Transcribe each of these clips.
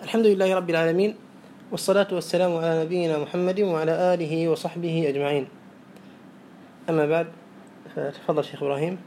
الحمد لله رب العالمين، والصلاة والسلام على نبينا محمد وعلى آله وصحبه أجمعين. أما بعد، فتفضل شيخ إبراهيم.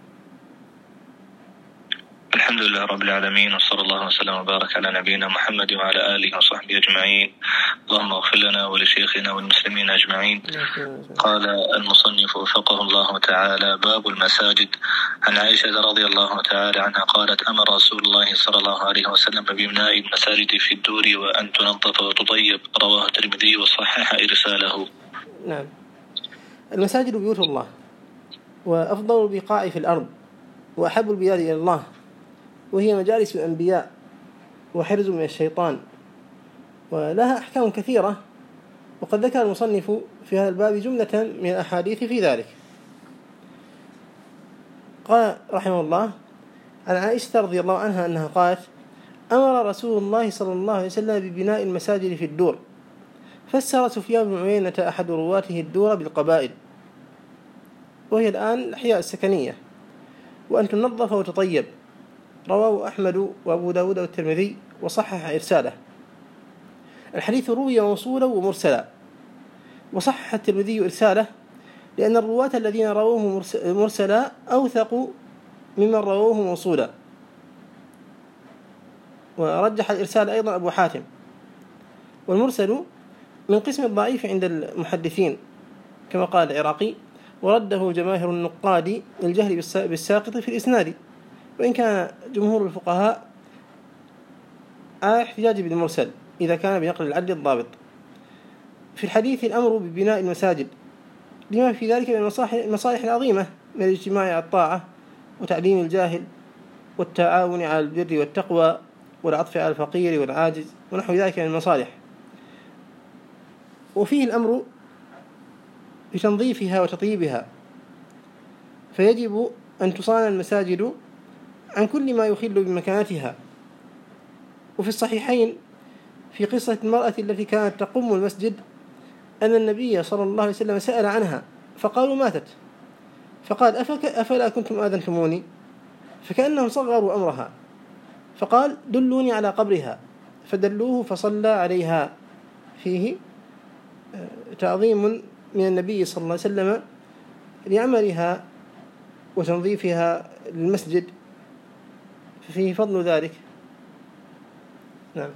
الحمد لله رب العالمين، وصلى الله وسلم وبارك على نبينا محمد وعلى آله وصحبه أجمعين. اللهم اغفر لنا ولشيخنا والمسلمين أجمعين. قال المصنف وفقه الله تعالى: باب المساجد. عن عائشة رضي الله تعالى عنها قالت: أمر رسول الله صلى الله عليه وسلم ببناء المساجد في الدور وأن تنظف وتطيب. رواه الترمذي وصحح إرساله. نعم. المساجد بيوت الله، وأفضل البقاع في الأرض، وأحب البلاد إلى الله، وهي مجالس الأنبياء وحرز من الشيطان، ولها أحكام كثيرة، وقد ذكر المصنف في هذا الباب جملة من الأحاديث في ذلك. قال رحمه الله عن عائشة رضي الله عنها أنها قالت: أمر رسول الله صلى الله عليه وسلم ببناء المساجد في الدور، فسر سفيان بن عيينة أحد رواته الدور بالقبائل، وهي الآن الأحياء السكنية، وأن تنظف وتطيب. رواه أحمد وأبو داود والترمذي وصحح إرساله. الحديث روي موصولا ومرسلا، وصحح الترمذي إرساله لأن الرواة الذين رووه مرسلا أوثق ممن رووه موصولا، ورجح الإرسال أيضا أبو حاتم. والمرسل من قسم الضعيف عند المحدثين كما قال العراقي، ورده جماهير النقاد للجهل بالساقط في الإسناد، وإن كان جمهور الفقهاء على احتجاج بالمرسل إذا كان بنقل العدل الضابط. في الحديث الأمر ببناء المساجد لما في ذلك من المصالح العظيمة من الاجتماع على الطاعة وتعليم الجاهل والتعاون على البر والتقوى والعطف على الفقير والعاجز ونحو ذلك من المصالح. وفيه الأمر بتنظيفها وتطييبها، فيجب أن تصان المساجد عن كل ما يخل بمكانتها. وفي الصحيحين في قصة المرأة التي كانت تقوم المسجد أن النبي صلى الله عليه وسلم سأل عنها فقالوا ماتت، فقال: أفلا كنتم آذنتموني؟ فكأنهم صغروا أمرها، فقال: دلوني على قبرها، فدلوه فصلى عليها. فيه تعظيم من النبي صلى الله عليه وسلم لعملها وتنظيفها للمسجد، فيه فضل ذلك. نعم.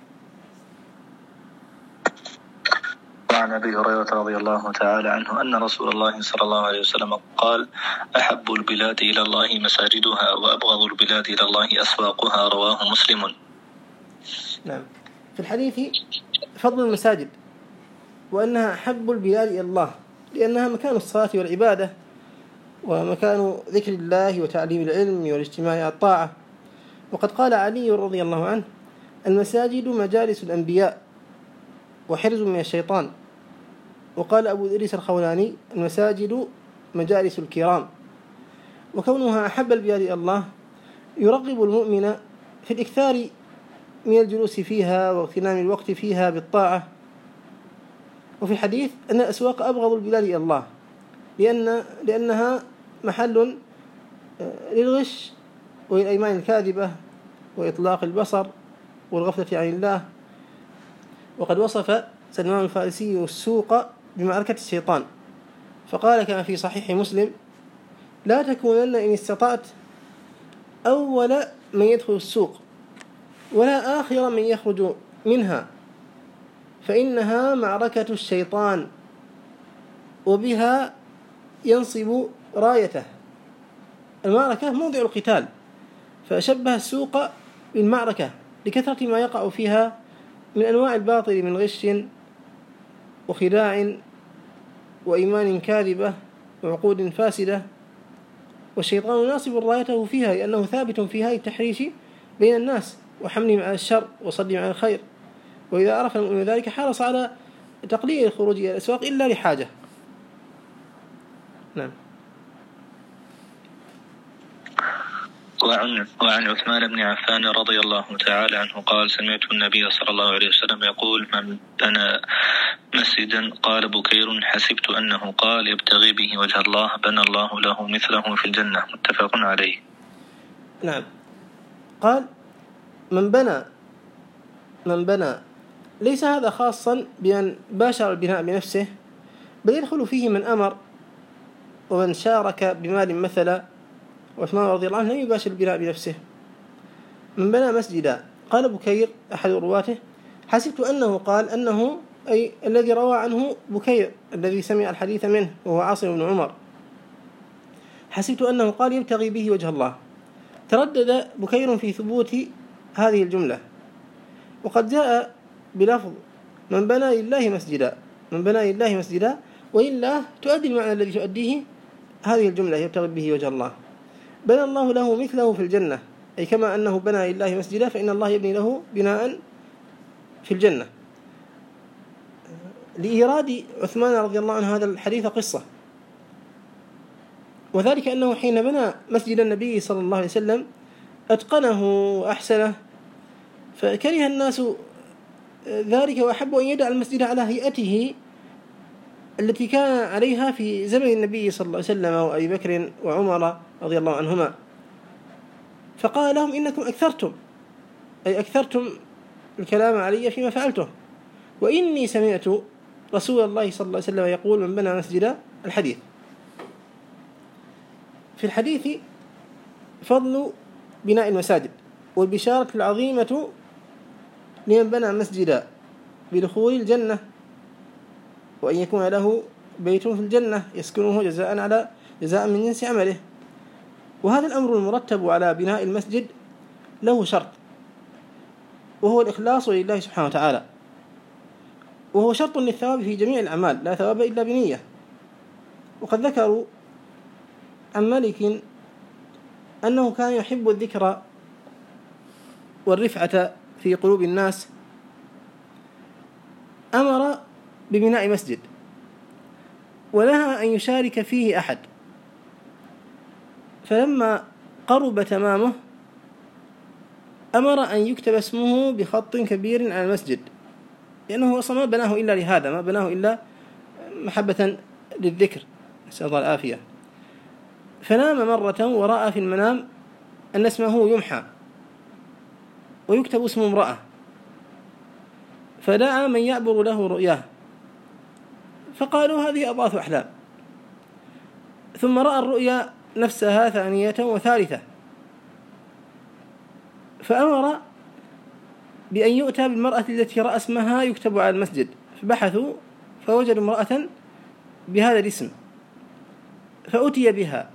وعن أبي هريرة رضي الله تعالى عنه أن رسول الله صلى الله عليه وسلم قال: أحب البلاد إلى الله مساجدها، وأبغض البلاد إلى الله أسواقها. رواه مسلم. نعم. في الحديث فضل المساجد، وأنها أحب البلاد إلى الله لأنها مكان الصلاة والعبادة، ومكان ذكر الله وتعليم العلم والاجتماع على الطاعة. وقد قال علي رضي الله عنه: المساجد مجالس الأنبياء وحرز من الشيطان. وقال أبو إدريس الخولاني: المساجد مجالس الكرام. وكونها أحب البلاد إلى الله يرغب المؤمن في الإكثار من الجلوس فيها واغتنام الوقت فيها بالطاعة. وفي الحديث أن الأسواق أبغض البلاد إلى الله لأنها محل للغش والأيمان الكاذبة وإطلاق البصر والغفلة عن الله. وقد وصف سلمان الفارسي السوق بمعركة الشيطان، فقال كما في صحيح مسلم: لا تكونن إن استطعت أول من يدخل السوق ولا آخر من يخرج منها، فإنها معركة الشيطان وبها ينصب رايته. المعركة موضع القتال، فشبه السوق بالمعركة لكثرة ما يقع فيها من أنواع الباطل من غش وخداع وإيمان كاذبة وعقود فاسدة، والشيطان ناصب رايته فيها لأنه ثابت فيها التحريش بين الناس وحملهم على الشر وصدهم على الخير. وإذا عرف المؤمن ذلك حرص على تقليل الخروج إلى الأسواق إلا لحاجة. نعم. وعن عثمان بن عفان رضي الله تعالى عنه قال: سمعت النبي صلى الله عليه وسلم يقول: من بنى مسجدا، قال بكير حسبت أنه قال يبتغي به وجه الله، بنى الله له مثله في الجنة. متفق عليه. نعم. قال: من بنى من بنى ليس هذا خاصا بأن باشر البناء بنفسه، بل يدخل فيه من أمر ومن شارك بمال مثلا. وعثمان رضي الله عنه لم يباشر البناء بنفسه. من بنى مسجدا، قال بكير أحد رواته: حسبت أنه قال أنه، أي الذي روى عنه بكير الذي سمع الحديث منه وهو عاصم بن عمر، حسبت أنه قال يبتغي به وجه الله. تردد بكير في ثبوت هذه الجملة، وقد جاء بلفظ من بنى لله مسجدا، من بنى لله مسجدا، وإلا تؤدي المعنى الذي تؤديه هذه الجملة يبتغي به وجه الله. بنى الله له مثله في الجنة، أي كما أنه بنى لله مسجدا فإن الله يبني له بناء في الجنة. لإيراد عثمان رضي الله عنه هذا الحديث قصة، وذلك أنه حين بنى مسجد النبي صلى الله عليه وسلم أتقنه وأحسنه، فكره الناس ذلك وأحبوا أن يدع المسجد على هيئته التي كان عليها في زمن النبي صلى الله عليه وسلم وأبي بكر وعمر رضي الله عنهما. فقال لهم: إنكم أكثرتم، أي أكثرتم الكلام علي فيما فعلته، وإني سمعت رسول الله صلى الله عليه وسلم يقول: من بنى مسجدا. الحديث. في الحديث فضل بناء المساجد والبشارة العظيمة لمن بنى مسجدا بدخول الجنة، وأن يكون له بيت في الجنة يسكنه جزاء من جنس عمله. وهذا الأمر المرتب على بناء المسجد له شرط، وهو الإخلاص لله سبحانه وتعالى، وهو شرط للثواب في جميع الأعمال، لا ثواب إلا بنية. وقد ذكروا عن مالك أنه كان يحب الذكر والرفعة في قلوب الناس، أمر ببناء مسجد ونهى أن يشارك فيه أحد، فلما قرب تمامه أمر أن يكتب اسمه بخط كبير على المسجد، لأنه أصلا ما بناه إلا لهذا، ما بناه إلا محبة للذكر، نسأل الله العافية. فنام مرة ورأى في المنام أن اسمه يمحى ويكتب اسم امرأة، فدعا من يعبر له رؤياه، فقالوا: هذه أضغاث أحلام. ثم رأى الرؤيا نفسها ثانية وثالثة، فأمر بأن يؤتى بالمرأة التي رأى اسمها يكتب على المسجد، فبحثوا فوجدوا امرأة بهذا الاسم، فأتي بها،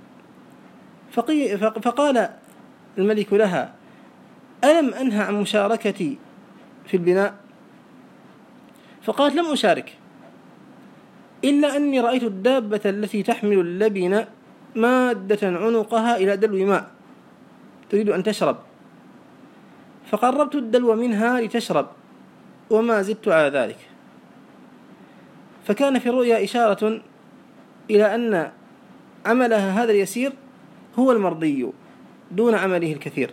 فقال الملك لها: ألم أنهى عن مشاركتي في البناء؟ فقالت: لم أشارك، إلا أني رأيت الدابة التي تحمل اللبن مادة عنقها إلى دلو ماء تريد أن تشرب، فقربت الدلو منها لتشرب وما زدت على ذلك. فكان في الرؤيا إشارة إلى أن عملها هذا اليسير هو المرضي دون عمله الكثير.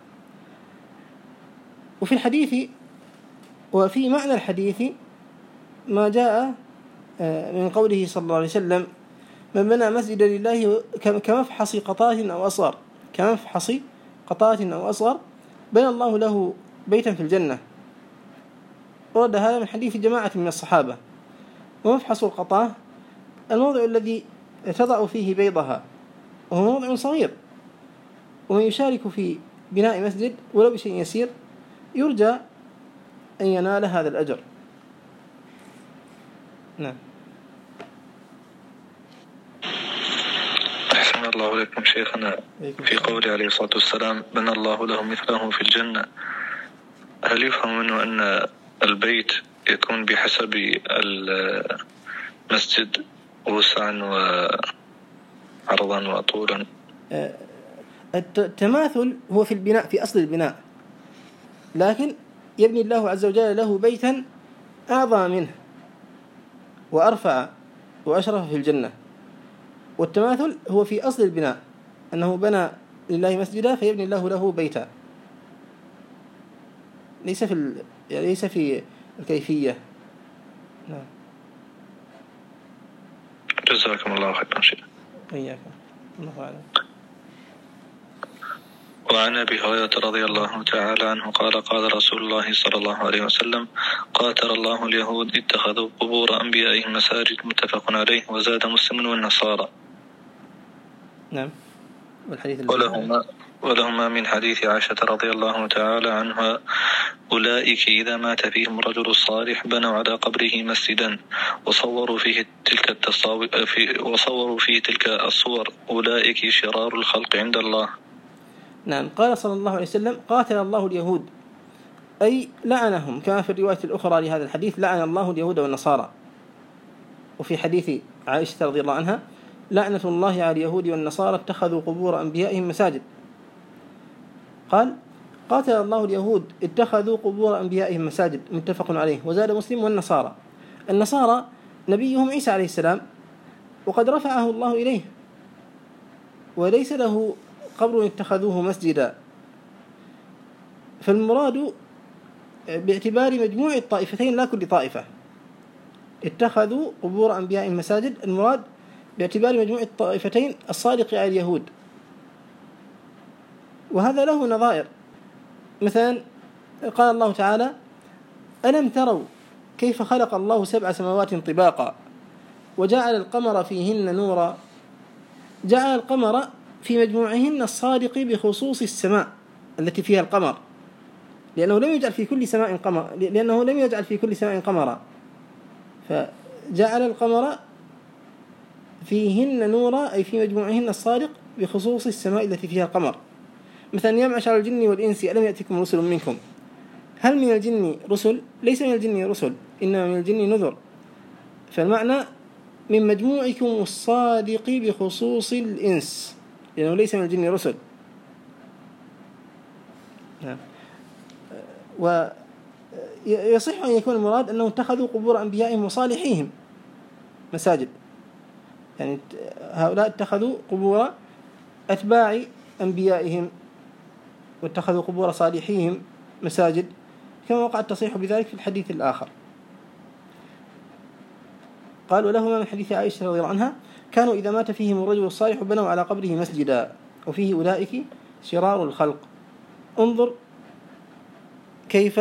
وفي الحديث وفي معنى الحديث ما جاء من قوله صلى الله عليه وسلم: من بنى مسجدا لله كمفحص قطاة أو أصغر، كمفحص قطاة أو أصغر بنى الله له بيتا في الجنة. ورد هذا من حديث جماعة من الصحابة. ومفحص القطاة الموضع الذي تضع فيه بيضها، وهو موضع صغير، ومن يشارك في بناء مسجد ولو بشيء يسير يرجى أن ينال هذا الأجر. نعم. أحسن الله عليكم شيخنا. في قوله عليه الصلاة والسلام: بنى الله له مثله في الجنة، هل يفهم منه أن البيت يكون بحسب المسجد وسعا وعرضا وطولا؟ التماثل هو في البناء، في أصل البناء، لكن يبني الله عز وجل له بيتا أعظم منه وأرفع وأشرف في الجنة. والتماثل هو في أصل البناء، أنه بنى لله مسجدا فيبني الله له بيتا، ليس في الكيفية. نعم. جزاكم الله خيرا شيخ. إياكم. الله أعلم. وعن أبي هريرة رضي الله تعالى عنه قال قال رسول الله صلى الله عليه وسلم قاتل الله اليهود اتخذوا قبور أنبيائهم مساجد متفق عليه. وزاد مسلم والنصارى. نعم. ولهما من حديث عائشة رضي الله تعالى عنها أولئك إذا مات فيهم الرجل الصالح بنوا على قبره مسجدا وصوروا فيه تلك الصور أولئك شرار الخلق عند الله. نعم. قال صلى الله عليه وسلم قاتل الله اليهود، أي لعنهم، كما في الرواية الأخرى لهذا الحديث لعن الله اليهود والنصارى. وفي حديث عائشة رضي الله عنها لعنة الله على اليهود والنصارى اتخذوا قبور أنبيائهم مساجد. قال قاتل الله اليهود اتخذوا قبور أنبيائهم مساجد متفق عليه. وزاد مسلم والنصارى. النصارى نبيهم عيسى عليه السلام وقد رفعه الله إليه وليس له قبر اتخذوه مسجدا، فالمراد باعتبار مجموع الطائفتين لا كل طائفة. اتخذوا قبور أنبيائهم مساجد المراد باعتبار مجموع الطائفتين الصادق على اليهود، وهذا له نظائر. مثلا قال الله تعالى ألم تروا كيف خلق الله 7 سماوات طباقا وجعل القمر فيهن نورا. جعل القمر في مجموعهن الصادق بخصوص السماء التي فيها القمر، لأنه لم يجعل في كل سماء قمرا، فجعل القمر فيهن نورا أي في مجموعهن الصادق بخصوص السماء التي فيها القمر. مثلا يا معشر الجن والإنس ألم يأتكم رسل منكم. هل من الجن رسل؟ ليس من الجن رسل، إنما من الجن نذر. فالمعنى من مجموعكم الصادق بخصوص الإنس، لأنه ليس من الجن رسل. ويصح أن يكون المراد أنهم اتخذوا قبور أنبيائهم وصالحيهم مساجد، يعني هؤلاء اتخذوا قبور أتباع أنبيائهم واتخذوا قبور صالحيهم مساجد، كما وقع التصريح بذلك في الحديث الآخر. قال ولهما من حديث عائشة رضي الله عنها كانوا إذا مات فيهم الرجل الصالح بنوا على قبره مسجدا وفيه أولئك شرار الخلق. انظر كيف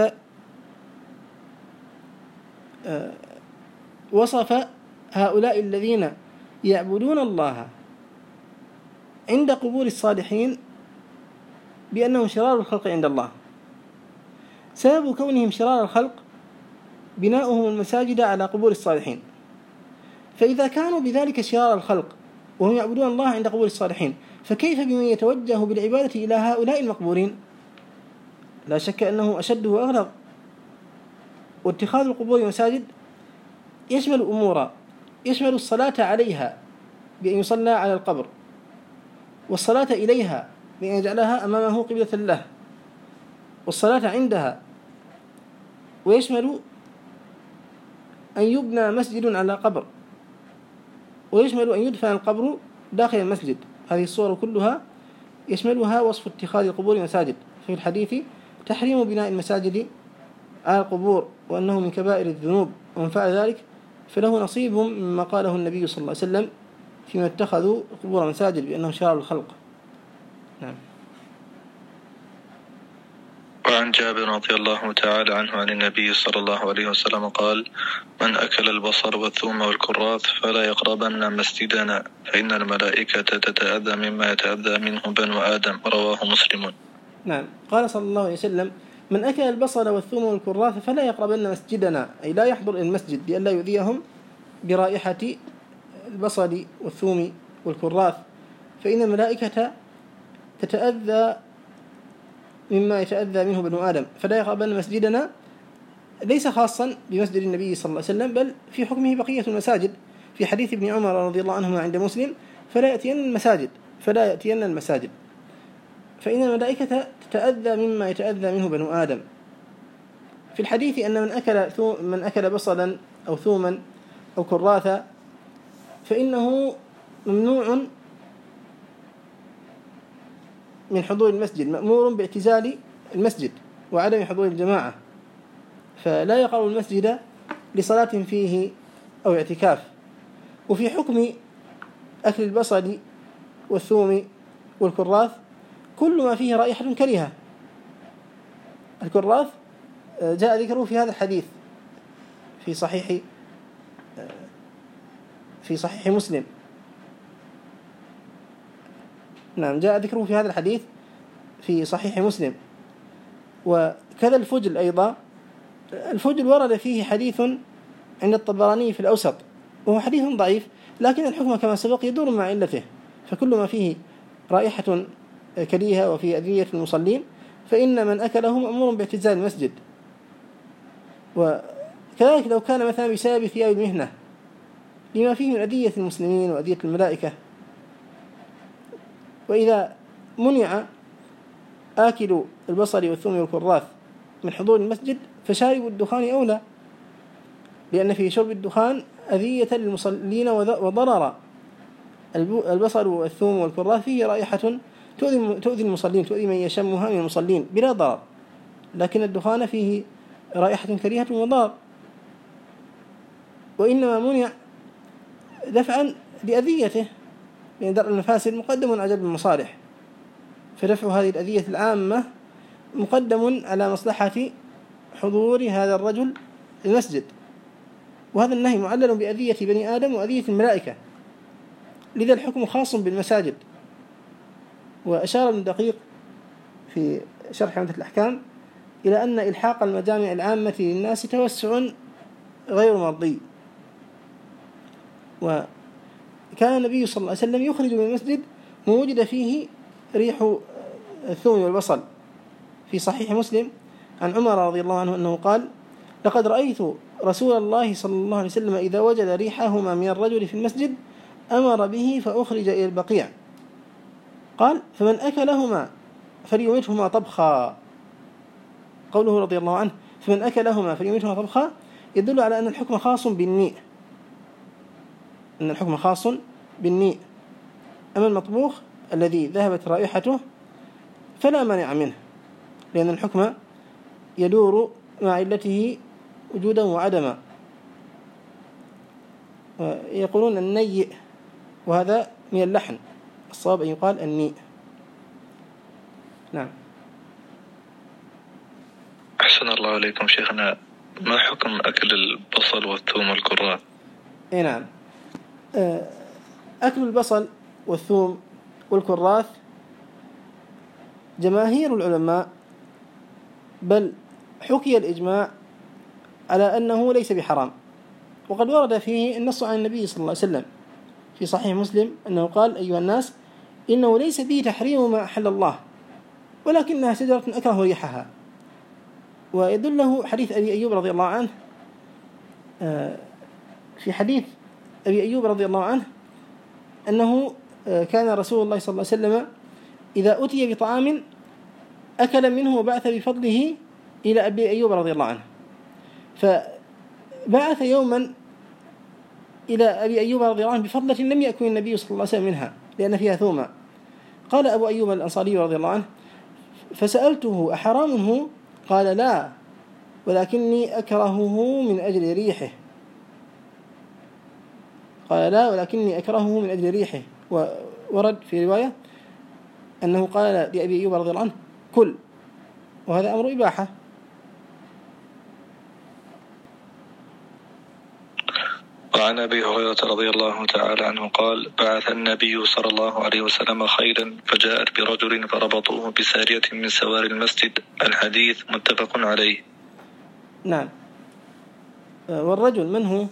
وصف هؤلاء الذين يعبدون الله عند قبور الصالحين بأنهم شرار الخلق عند الله. سبب كونهم شرار الخلق بناؤهم المساجد على قبور الصالحين، فإذا كانوا بذلك شرار الخلق وهم يعبدون الله عند قبور الصالحين، فكيف بمن يتوجه بالعبادة إلى هؤلاء المقبورين؟ لا شك أنه أشد وأغلظ. واتخاذ القبور مساجد يشمل أمورا، يشمل الصلاة عليها بأن يصلى على القبر، والصلاة إليها بأن يجعلها أمامه قبلة له، والصلاة عندها، ويشمل أن يبنى مسجد على قبر، ويشمل أن يدفن القبر داخل المسجد. هذه الصور كلها يشملها وصف اتخاذ القبور مساجد. في الحديث تحريم بناء المساجد على القبور وأنه من كبائر الذنوب، ومن فعل ذلك فله نصيب مما قاله النبي صلى الله عليه وسلم فيما اتخذوا قبور مساجد بأنهم شرار الخلق. نعم. وعن جابر رضي الله تعالى عنه عن النبي صلى الله عليه وسلم قال من أكل البصر والثوم والكراث فلا يقربن مسجدنا فإن الملائكة تتأذى مما يتأذى منه بنو آدم. رواه مسلم. نعم. قال صلى الله عليه وسلم من أكل البصل والثوم والكراث فلا يقربن مسجدنا، أي لا يحضر المسجد لئلا يؤذيهم برائحة البصل والثوم والكراث، فإن الملائكة تتأذى مما يتأذى منه بنو آدم. فلا يقربن مسجدنا ليس خاصا بمسجد النبي صلى الله عليه وسلم، بل في حكمه بقية المساجد. في حديث ابن عمر رضي الله عنهما عند مسلم فلا يأتين المساجد فإن الملائكة تتأذى مما يتأذى منه بنو آدم. في الحديث أن من أكل بصلا أو ثوما أو كراثا فإنه ممنوع من حضور المسجد، مأمور باعتزال المسجد وعدم حضور الجماعة، فلا يقرب المسجد لصلاة فيه أو اعتكاف. وفي حكم أكل البصل والثوم والكراث كل ما فيه رائحة كريهة. الكراث جاء ذكره في هذا الحديث في صحيح مسلم. نعم، جاء ذكره في هذا الحديث في صحيح مسلم. وكذا الفجل أيضا. الفجل ورد فيه حديث عند الطبراني في الأوسط، وهو حديث ضعيف، لكن الحكم كما سبق يدور مع علته. فكل ما فيه رائحة كريهة وفيه أذية المصلين فإن من أكله مأمور باعتزال المسجد. وكذلك لو كان مثلا بسبب ثياب المهنة لما فيه من أذية المسلمين وأذية الملائكة. وإذا منع آكل البصل والثوم والكراث من حضور المسجد فشارب الدخان أولى، لأن في شرب الدخان أذية للمصلين وضرر. البصل والثوم والكراث فيه رائحة تؤذي المصلين، تؤذي من يشمها من المصلين بلا ضرر، لكن الدخان فيه رائحة كريهة وضرر. وإنما منع دفعا لأذيته، لأن درء المفاسد مقدم على جلب المصالح، فدفع هذه الأذية العامة مقدم على مصلحة حضور هذا الرجل المسجد. وهذا النهي معلل بأذية بني آدم وأذية الملائكة، لذا الحكم خاص بالمساجد. وأشار ابن دقيق في شرح عمدة الأحكام إلى أن إلحاق المجامع العامة للناس توسع غير مرضي. وكان النبي صلى الله عليه وسلم يخرج من المسجد ما وجد فيه ريح الثوم والبصل. في صحيح مسلم عن عمر رضي الله عنه أنه قال: لقد رأيت رسول الله صلى الله عليه وسلم إذا وجد ريحهما من الرجل في المسجد أمر به فأخرج إلى البقيع. قال: فمن أكلهما فليمتهما طبخا. قوله رضي الله عنه فمن أكلهما فليمتهما طبخا يدل على أن الحكم خاص بالنيء، أما المطبوخ الذي ذهبت رائحته فلا مانع منه، لأن الحكم يدور مع علته وجودا وعدما. يقولون النيء، وهذا من اللحن، الصواب أن يقال النيء. نعم. أحسن الله عليكم شيخنا، ما حكم أكل البصل والثوم والكراث؟ نعم، أكل البصل والثوم والكراث جماهير العلماء بل حكي الإجماع على أنه ليس بحرام. وقد ورد فيه النص عن النبي صلى الله عليه وسلم في صحيح مسلم أنه قال: أيها الناس، إنه ليس به تحريم ما أحل الله، ولكنها شجرة أكره ريحها. ويدله حديث أبي أيوب رضي الله عنه. في حديث أبي أيوب رضي الله عنه أنه كان رسول الله صلى الله عليه وسلم إذا أتي بطعام أكل منه وبعث بفضله إلى أبي أيوب رضي الله عنه. فبعث يوما إلى أبي أيوب رضي الله عنه بفضلة لم يأكل النبي صلى الله عليه وسلم منها لأن فيها ثوما. قال أبو أيوب الأنصاري رضي الله عنه: فسألته: أحرام هو؟ قال: لا، ولكني أكرهه من أجل ريحه. قال: لا، ولكني أكرهه من أجل ريحه. وورد في رواية أنه قال لأبي أيوب رضي الله عنه: كل، وهذا أمر إباحة. وعن أبي هريرة رضي الله تعالى عنه قال: بعث النبي صلى الله عليه وسلم خيلا فجاءت برجل فربطوه بسارية من سوار المسجد. الحديث متفق عليه. نعم. والرجل من هو؟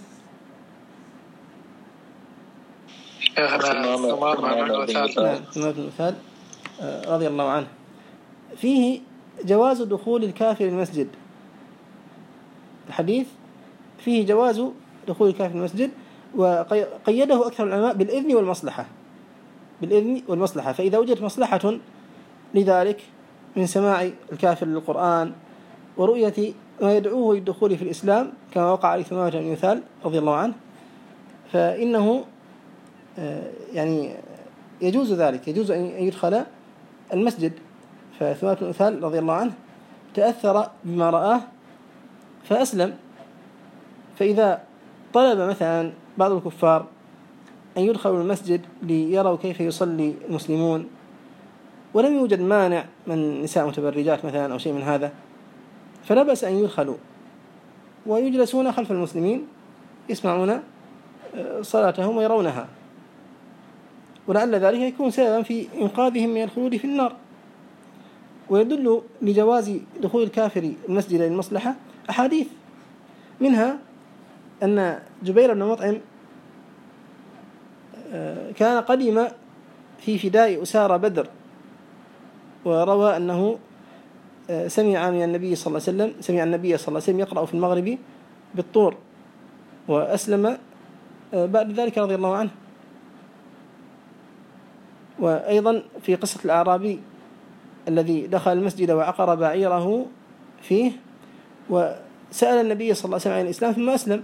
ثمامة بن مثال رضي الله عنه. فيه جواز دخول الكافر المسجد. الحديث فيه جواز دخول الكافر المسجد، وقيده أكثر العلماء بالإذن والمصلحة. فإذا وجدت مصلحة لذلك من سماع الكافر للقرآن ورؤية ما يدعوه للدخول في الإسلام كما وقع عليه ثمامة بن مثال رضي الله عنه، فإنه يعني يجوز ذلك، يجوز أن يدخل المسجد. فثمامة بن مثال رضي الله عنه تأثر بما رآه فأسلم. فإذا طلب مثلا بعض الكفار أن يدخلوا المسجد ليروا كيف يصلي المسلمون ولم يوجد مانع من نساء متبرجات مثلا أو شيء من هذا، فلا بأس أن يدخلوا ويجلسون خلف المسلمين يسمعون صلاتهم ويرونها، ولعل ذلك يكون سببا في إنقاذهم من الخلود في النار. ويدل لجواز دخول الكافر المسجد للمصلحة أحاديث، منها أن جبير بن مطعم كان قدم في فداء أسارى بدر، وروى أنه سمع النبي صلى الله عليه وسلم يقرأ في المغرب بالطور، وأسلم بعد ذلك رضي الله عنه. وأيضا في قصة الأعرابي الذي دخل المسجد وعقر بعيره فيه وسأل النبي صلى الله عليه وسلم عن الإسلام ثم أسلم،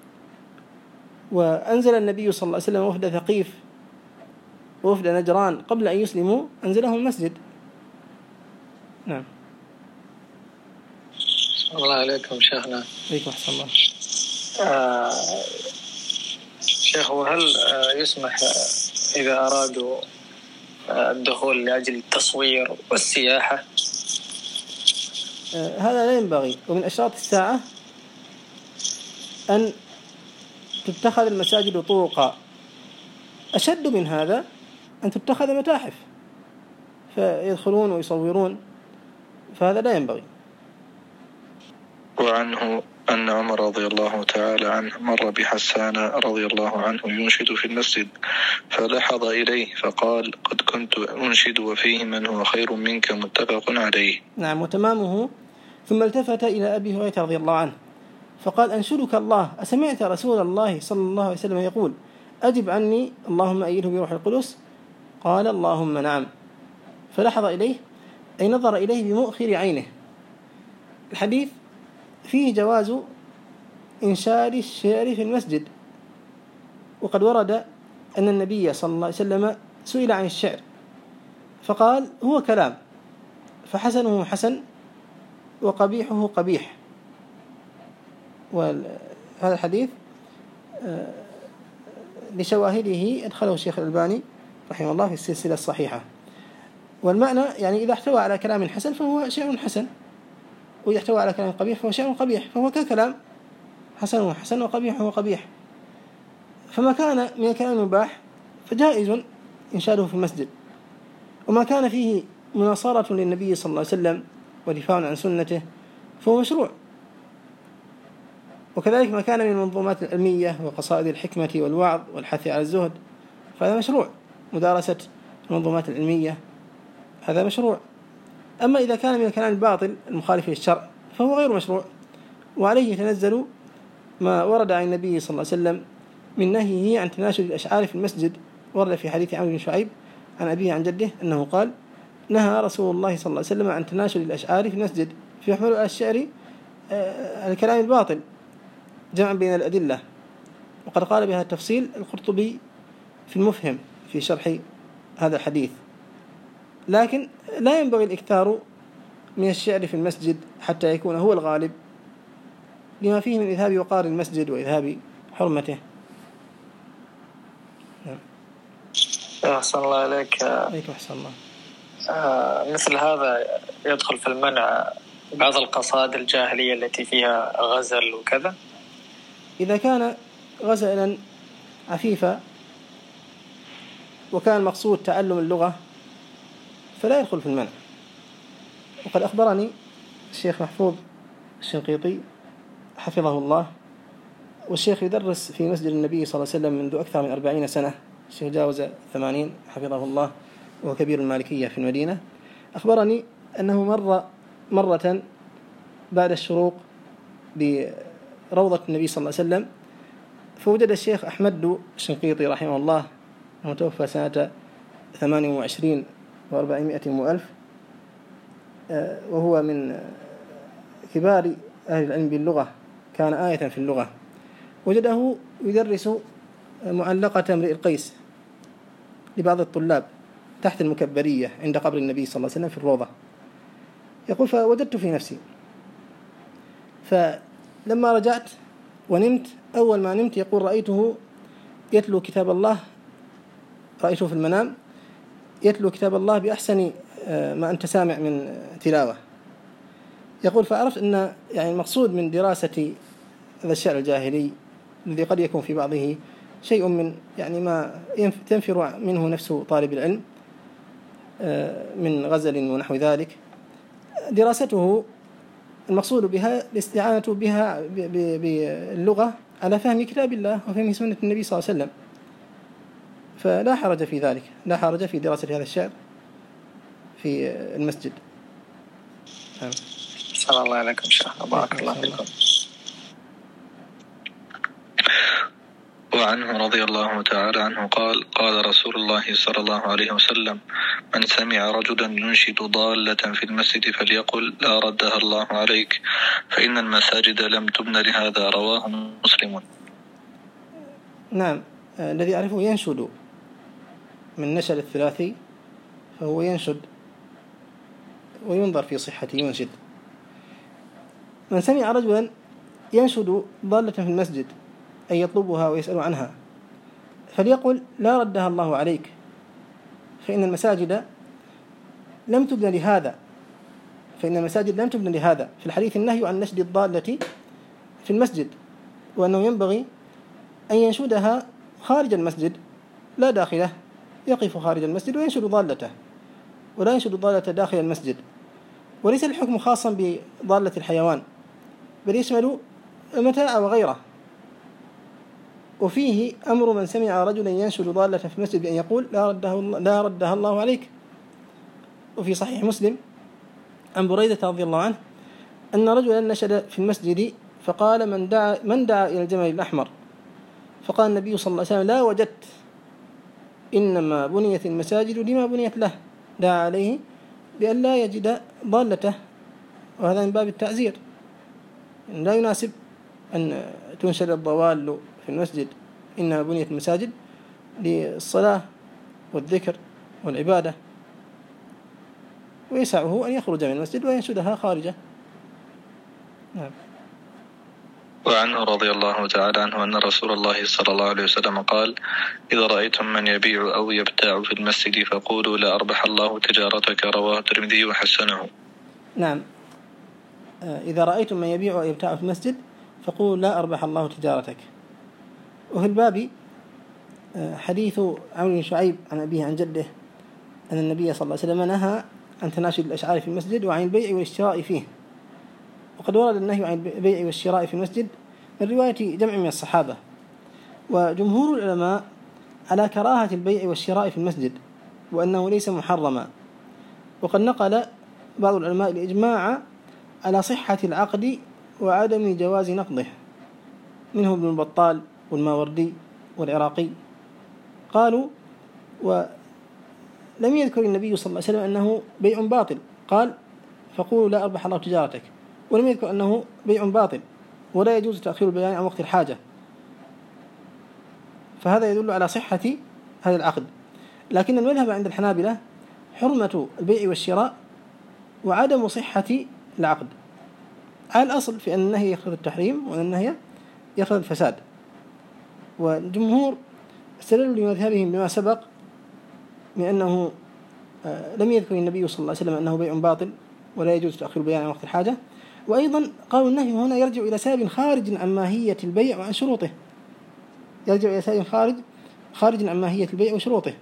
وأنزل النبي صلى الله عليه وسلم وفد ثقيف ووفد نجران قبل أن يسلموا أنزلهم المسجد. نعم. الله عليكم شيخنا. عليكم أحسن الله. شيخ، وهل يسمح إذا أرادوا الدخول لأجل التصوير والسياحة؟ هذا لا ينبغي. ومن أشراط الساعة أن تتخذ المساجد طرقا، أشد من هذا أن تتخذ متاحف فيدخلون ويصورون، فهذا لا ينبغي. وعنه أن عمر رضي الله تعالى عنه مر بحسان رضي الله عنه ينشد في المسجد فلحظ إليه فقال قد كنت أنشد وفيه من هو خير منك متفق عليه. نعم. وتمامه ثم التفت إلى أبي هريرة رضي الله عنه فقال أنشدك الله أسمعت رسول الله صلى الله عليه وسلم يقول أجب عني اللهم أيده بروح القدس؟ قال اللهم نعم. فلحظ إليه أي نظر إليه بمؤخر عينه. الحديث فيه جواز إنشاد الشعر في المسجد، وقد ورد أن النبي صلى الله عليه وسلم سئل عن الشعر فقال هو كلام، فحسنه حسن وقبيحه قبيح. وهذا الحديث لشواهده أدخله الشيخ الألباني رحمه الله في السلسلة الصحيحة. والمعنى يعني إذا احتوى على كلام حسن فهو شعر حسن، وإذا احتوى على كلام قبيح فهو شعر قبيح، فهو ككلام حسن حسن وقبيح قبيح. فما كان من الكلام المباح فجائز إنشاده في المسجد، وما كان فيه مناصرة للنبي صلى الله عليه وسلم ودفاع عن سنته فهو مشروع. وكذلك ما كان من المنظومات العلمية وقصائد الحكمة والوعظ والحث على الزهد فهذا مشروع. مدارسة المنظومات العلمية هذا مشروع. أما إذا كان من الكلام الباطل المخالف للشرع فهو غير مشروع، وعليه يتنزل ما ورد عن النبي صلى الله عليه وسلم من نهيه عن تناشد الأشعار في المسجد. ورد في حديث عمرو بن شعيب عن أبيه عن جده أنه قال نهى رسول الله صلى الله عليه وسلم عن تناشد الأشعار في المسجد فيحمل على الشعر الكلام الباطل جمعا بين الأدلة. وقد قال بهذا التفصيل القرطبي في المفهم في شرح هذا الحديث. لكن لا ينبغي الإكثار من الشعر في المسجد حتى يكون هو الغالب، لما فيه من إذهاب وقار المسجد وإذهاب حرمته. أحسن الله عليك. عليكم أحسن الله. مثل هذا يدخل في المنع بعض القصائد الجاهلية التي فيها غزل وكذا؟ إذا كان غزلا عفيفا وكان المقصود تعلم اللغة فلا يدخل في المنع. وقد أخبرني الشيخ محفوظ الشنقيطي حفظه الله، والشيخ يدرس في مسجد النبي صلى الله عليه وسلم منذ أكثر من 40 سنة، الشيخ جاوز 80 حفظه الله، وهو كبير المالكية في المدينة. أخبرني أنه مرة بعد الشروق بروضة النبي صلى الله عليه وسلم فوجد الشيخ أحمد الشنقيطي رحمه الله المتوفى سنة 28 و400 وألف، وهو من كبار أهل العلم باللغة، كان آية في اللغة. وجده يدرس معلقة امرئ القيس لبعض الطلاب تحت المكبرية عند قبر النبي صلى الله عليه وسلم في الروضة. يقول فوجدت في نفسي، فلما رجعت ونمت أول ما نمت يقول رأيته يتلو كتاب الله، رأيته في المنام يتلو كتاب الله بأحسن ما أنت سامع من تلاوة. يقول فعرفت أن يعني المقصود من دراسة هذا الشعر الجاهلي الذي قد يكون في بعضه شيء من يعني ما تنفر منه نفس طالب العلم من غزل ونحو ذلك، دراسته المقصود بها الاستعانة بها باللغة على فهم كتاب الله وفهم سنة النبي صلى الله عليه وسلم، فلا حرج في ذلك، لا حرج في دراسة هذا الشعر في المسجد. صلى الله عليكم شيخنا، بارك الله فيكم. وعنه رضي الله تعالى عنه قال: قال رسول الله صلى الله عليه وسلم: من سمع رجلا ينشد ضالة في المسجد فليقل لا ردها الله عليك، فإن المساجد لم تبن لهذا. رواه مسلم. نعم، الذي أعرفه ينشد من نشد الثلاثي فهو ينشد وينظر في صحته ينشد. من سمع رجلا ينشد ضالة في المسجد أن يطلبها ويسأل عنها فليقل لا ردها الله عليك، فإن المساجد لم تبن لهذا، فإن المساجد لم تبن لهذا. في الحديث النهي عن نشد الضالة في المسجد، وأنه ينبغي أن ينشدها خارج المسجد لا داخله، يقف خارج المسجد وينشد ضالته ولا ينشد ضالة داخل المسجد. وليس الحكم خاصا بضالة الحيوان بل يشمل المتاع وغيره. وفيه أمر من سمع رجلا ينشد ضالة في المسجد بأن يقول لا ردها الله عليك. وفي صحيح مسلم عن بريدة رضي الله عنه أن رجلا نشد في المسجد فقال من دعا إلى الجمل الأحمر، فقال النبي صلى الله عليه وسلم لا وجدت، إنما بنيت المساجد لما بنيت له، دعا عليه بأن لا يجد ضالته، وهذا من باب التعزير. لا يناسب أن تنشد الضوال في المسجد، إنما بنيت المساجد للصلاة والذكر والعبادة، ويسعه أن يخرج من المسجد وينشدها خارجه. نعم. وعنه رضي الله تعالى عنه أن رسول الله صلى الله عليه وسلم قال: إذا رأيتم من يبيع أو يبتاع في المسجد فقولوا لا أربح الله تجارتك. رواه الترمذي وحسنه. نعم، إذا رأيتم من يبيع أو يبتاع في المسجد فقولوا لا أربح الله تجارتك. وفي الباب حديث عمرو بن شعيب عن أبيه عن جده أن النبي صلى الله عليه وسلم نهى عن تناشد الأشعار في المسجد وعن البيع والاشتراء فيه. وقد ورد النهي عن البيع والشراء في المسجد من رواية جمع من الصحابة، وجمهور العلماء على كراهة البيع والشراء في المسجد وأنه ليس محرما. وقد نقل بعض العلماء الإجماع على صحة العقد وعدم جواز نقضه، منهم ابن البطال والماوردي والعراقي. قالوا ولم يذكر النبي صلى الله عليه وسلم أنه بيع باطل، قال فقولوا لا أربح الله تجارتك، ولم يذكر أنه بيع باطل ولا يجوز تأخير البيان عن وقت الحاجة، فهذا يدل على صحة هذا العقد. لكن المذهب عند الحنابلة حرمة البيع والشراء وعدم صحة العقد، على الأصل في أن النهي يقتضي التحريم وأن النهي يقتضي الفساد. والجمهور استدلوا لمذهبهم بما سبق من أنه لم يذكر النبي صلى الله عليه وسلم أنه بيع باطل ولا يجوز تأخير البيان عن وقت الحاجة. وأيضا قالوا النهي هنا يرجع إلى سبب خارج عن ماهية البيع وعن شروطه، يرجع إلى سبب خارج عن ماهية البيع وشروطه.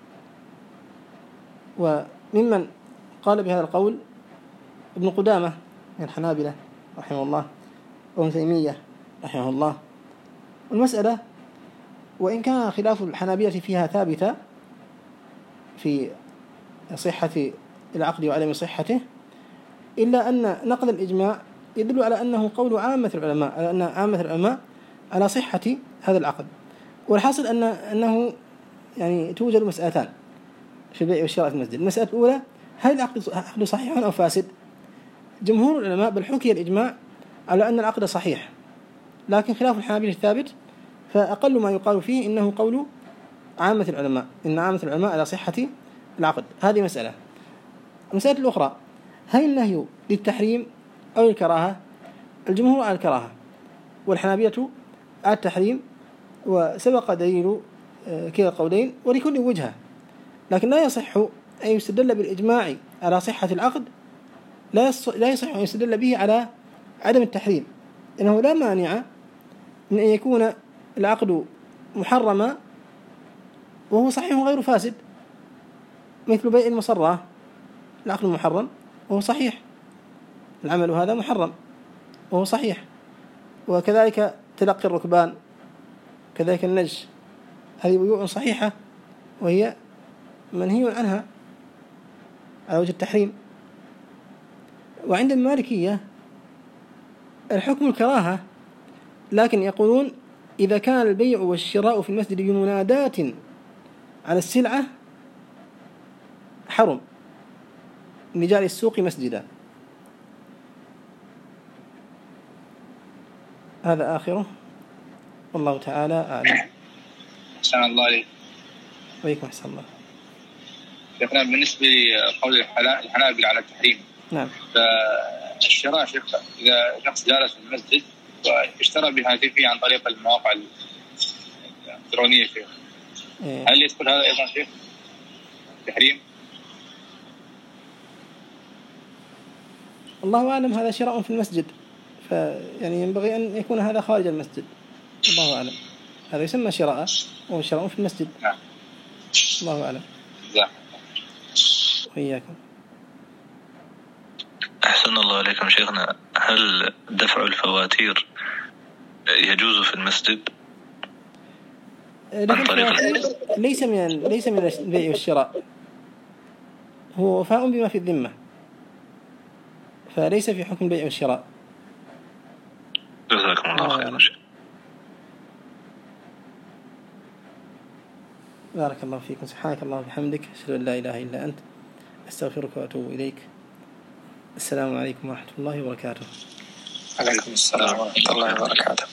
وممن قال بهذا القول ابن قدامة من الحنابلة رحمه الله وابن تيمية رحمه الله. والمسألة وإن كان خلاف الحنابلة فيها ثابتة في صحة العقد وعدم صحته، إلا أن نقل الإجماع يدل على أنه قول عامة العلماء، على أن عامة العلماء على صحة هذا العقد. والحاصل أنه يعني توجد مسألتان في البيع والشراء في المسجد. المسألة الأولى: هل العقد صحيح أو فاسد؟ جمهور العلماء بل حكي الإجماع على أن العقد صحيح، لكن خلاف الحنابلة الثابت، فأقل ما يقال فيه إنه قول عامة العلماء، إن عامة العلماء على صحة العقد. هذه مسألة. المسألة الأخرى: هل النهي للتحريم أو الكراهة؟ الجمهور على الكراهة والحنابلة على التحريم، وسبق دليل كلا القولين ولكل وجهة. لكن لا يصح أن يستدل بالإجماع على صحة العقد لا يصح أن يستدل به على عدم التحريم، إنه لا مانع من أن يكون العقد محرما وهو صحيح غير فاسد، مثل بيع المصرة، العقد محرم وهو صحيح، العمل هذا محرم وهو صحيح. وكذلك تلقي الركبان، كذلك النجش، هذه بيوع صحيحة وهي منهي عنها على وجه التحريم. وعند المالكية الحكم الكراهة، لكن يقولون إذا كان البيع والشراء في المسجد بمنادات على السلعة حرم لجعل السوق مسجدا. هذا آخره، والله تعالى أعلم. أحسن الله عليك. ويكم أحسن الله. شيخنا بالنسبة لقول الحنابلة على التحريم، نعم، فالشراء شيخ إذا شخص جالس في المسجد واشترى بهاتفه عن طريق المواقع الإلكترونية شيخ، هل يدخل هذا أيضا شيخ تحريم؟ الله أعلم، هذا شراء في المسجد، فيعني ينبغي أن يكون هذا خارج المسجد، الله أعلم. هذا يسمى شراء وهو شراء في المسجد. نعم. الله أعلم. وإياكم. أحسن الله عليكم شيخنا، هل دفع الفواتير يجوز في المسجد؟ ليس من البيع والشراء، هو وفاء بما في الذمة، فليس في حكم البيع والشراء. جزاكم الله خير. بارك الله فيكم. سبحانك اللهم وبحمدك، أشهد أن لا إله إلا أنت، أستغفرك وأتوب إليك. السلام عليكم ورحمة الله وبركاته. عليكم السلام ورحمة الله وبركاته.